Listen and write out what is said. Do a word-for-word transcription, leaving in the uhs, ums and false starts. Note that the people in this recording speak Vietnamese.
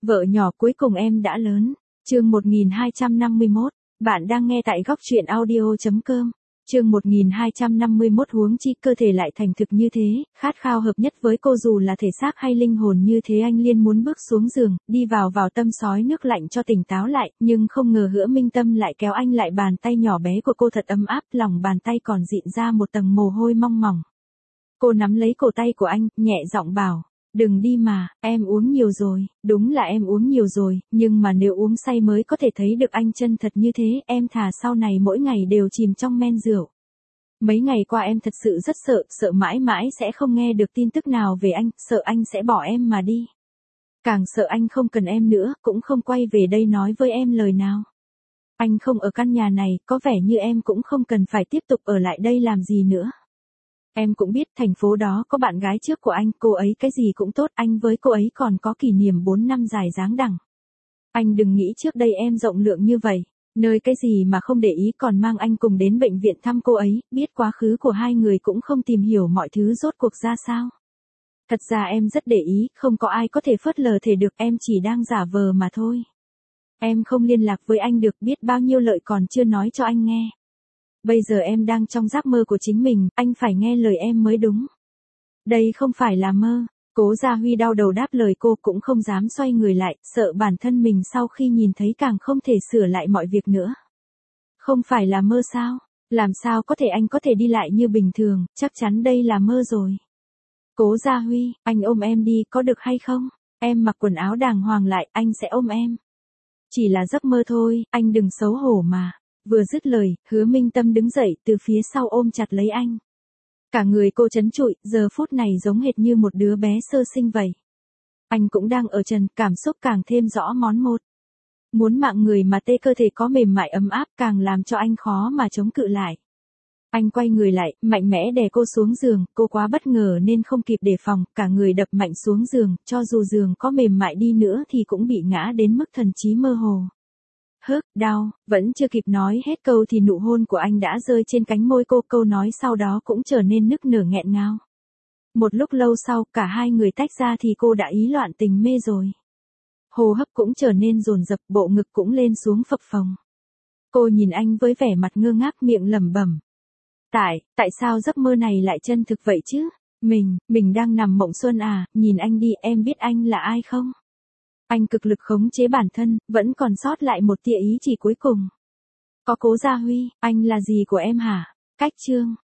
Vợ nhỏ cuối cùng em đã lớn. Chương một nghìn hai trăm năm mươi mốt. Bạn đang nghe tại góc truyện audio chấm com. Chương một nghìn hai trăm năm mươi mốt huống chi cơ thể lại thành thực như thế, khát khao hợp nhất với cô dù là thể xác hay linh hồn như thế. Anh Liên muốn bước xuống giường, đi vào vào tâm sói nước lạnh cho tỉnh táo lại, nhưng không ngờ Hứa Minh Tâm lại kéo anh lại. Bàn tay nhỏ bé của cô thật ấm áp, lòng bàn tay còn dịn ra một tầng mồ hôi mong mỏng. Cô nắm lấy cổ tay của anh, nhẹ giọng bảo. Đừng đi mà, em uống nhiều rồi. Đúng là em uống nhiều rồi, nhưng mà nếu uống say mới có thể thấy được anh chân thật như thế. Em thà sau này mỗi ngày đều chìm trong men rượu. Mấy ngày qua em thật sự rất sợ, sợ mãi mãi sẽ không nghe được tin tức nào về anh, sợ anh sẽ bỏ em mà đi. Càng sợ anh không cần em nữa, cũng không quay về đây nói với em lời nào. Anh không ở căn nhà này, có vẻ như em cũng không cần phải tiếp tục ở lại đây làm gì nữa. Em cũng biết thành phố đó có bạn gái trước của anh, cô ấy cái gì cũng tốt, anh với cô ấy còn có kỷ niệm bốn năm dài dáng đằng. Anh đừng nghĩ trước đây em rộng lượng như vậy, nơi cái gì mà không để ý còn mang anh cùng đến bệnh viện thăm cô ấy, biết quá khứ của hai người cũng không tìm hiểu mọi thứ rốt cuộc ra sao. Thật ra em rất để ý, không có ai có thể phớt lờ thể được, em chỉ đang giả vờ mà thôi. Em không liên lạc với anh được, biết bao nhiêu lợi còn chưa nói cho anh nghe. Bây giờ em đang trong giấc mơ của chính mình, anh phải nghe lời em mới đúng. Đây không phải là mơ. Cố Gia Huy đau đầu đáp lời cô, cũng không dám xoay người lại, sợ bản thân mình sau khi nhìn thấy càng không thể sửa lại mọi việc nữa. Không phải là mơ sao? Làm sao có thể anh có thể đi lại như bình thường, chắc chắn đây là mơ rồi. Cố Gia Huy, anh ôm em đi có được hay không? Em mặc quần áo đàng hoàng lại, anh sẽ ôm em. Chỉ là giấc mơ thôi, anh đừng xấu hổ mà. Vừa dứt lời, Hứa Minh Tâm đứng dậy từ phía sau ôm chặt lấy anh. Cả người cô trấn trụi, giờ phút này giống hệt như một đứa bé sơ sinh vậy. Anh cũng đang ở trần, cảm xúc càng thêm rõ món một. Muốn mạng người mà tê cơ thể có mềm mại ấm áp càng làm cho anh khó mà chống cự lại. Anh quay người lại, mạnh mẽ đè cô xuống giường, cô quá bất ngờ nên không kịp đề phòng, cả người đập mạnh xuống giường, cho dù giường có mềm mại đi nữa thì cũng bị ngã đến mức thần trí mơ hồ. Hức, đau, vẫn chưa kịp nói hết câu thì nụ hôn của anh đã rơi trên cánh môi cô, câu nói sau đó cũng trở nên nức nở nghẹn ngào. Một lúc lâu sau, cả hai người tách ra thì cô đã ý loạn tình mê rồi. Hô hấp cũng trở nên dồn dập, bộ ngực cũng lên xuống phập phồng. Cô nhìn anh với vẻ mặt ngơ ngác, miệng lẩm bẩm. Tại, tại sao giấc mơ này lại chân thực vậy chứ? Mình, mình đang nằm mộng xuân à, nhìn anh đi, em biết anh là ai không? Anh cực lực khống chế bản thân, vẫn còn sót lại một tia ý chỉ cuối cùng. Có Cố Gia Huy, anh là gì của em hả? Cách chương.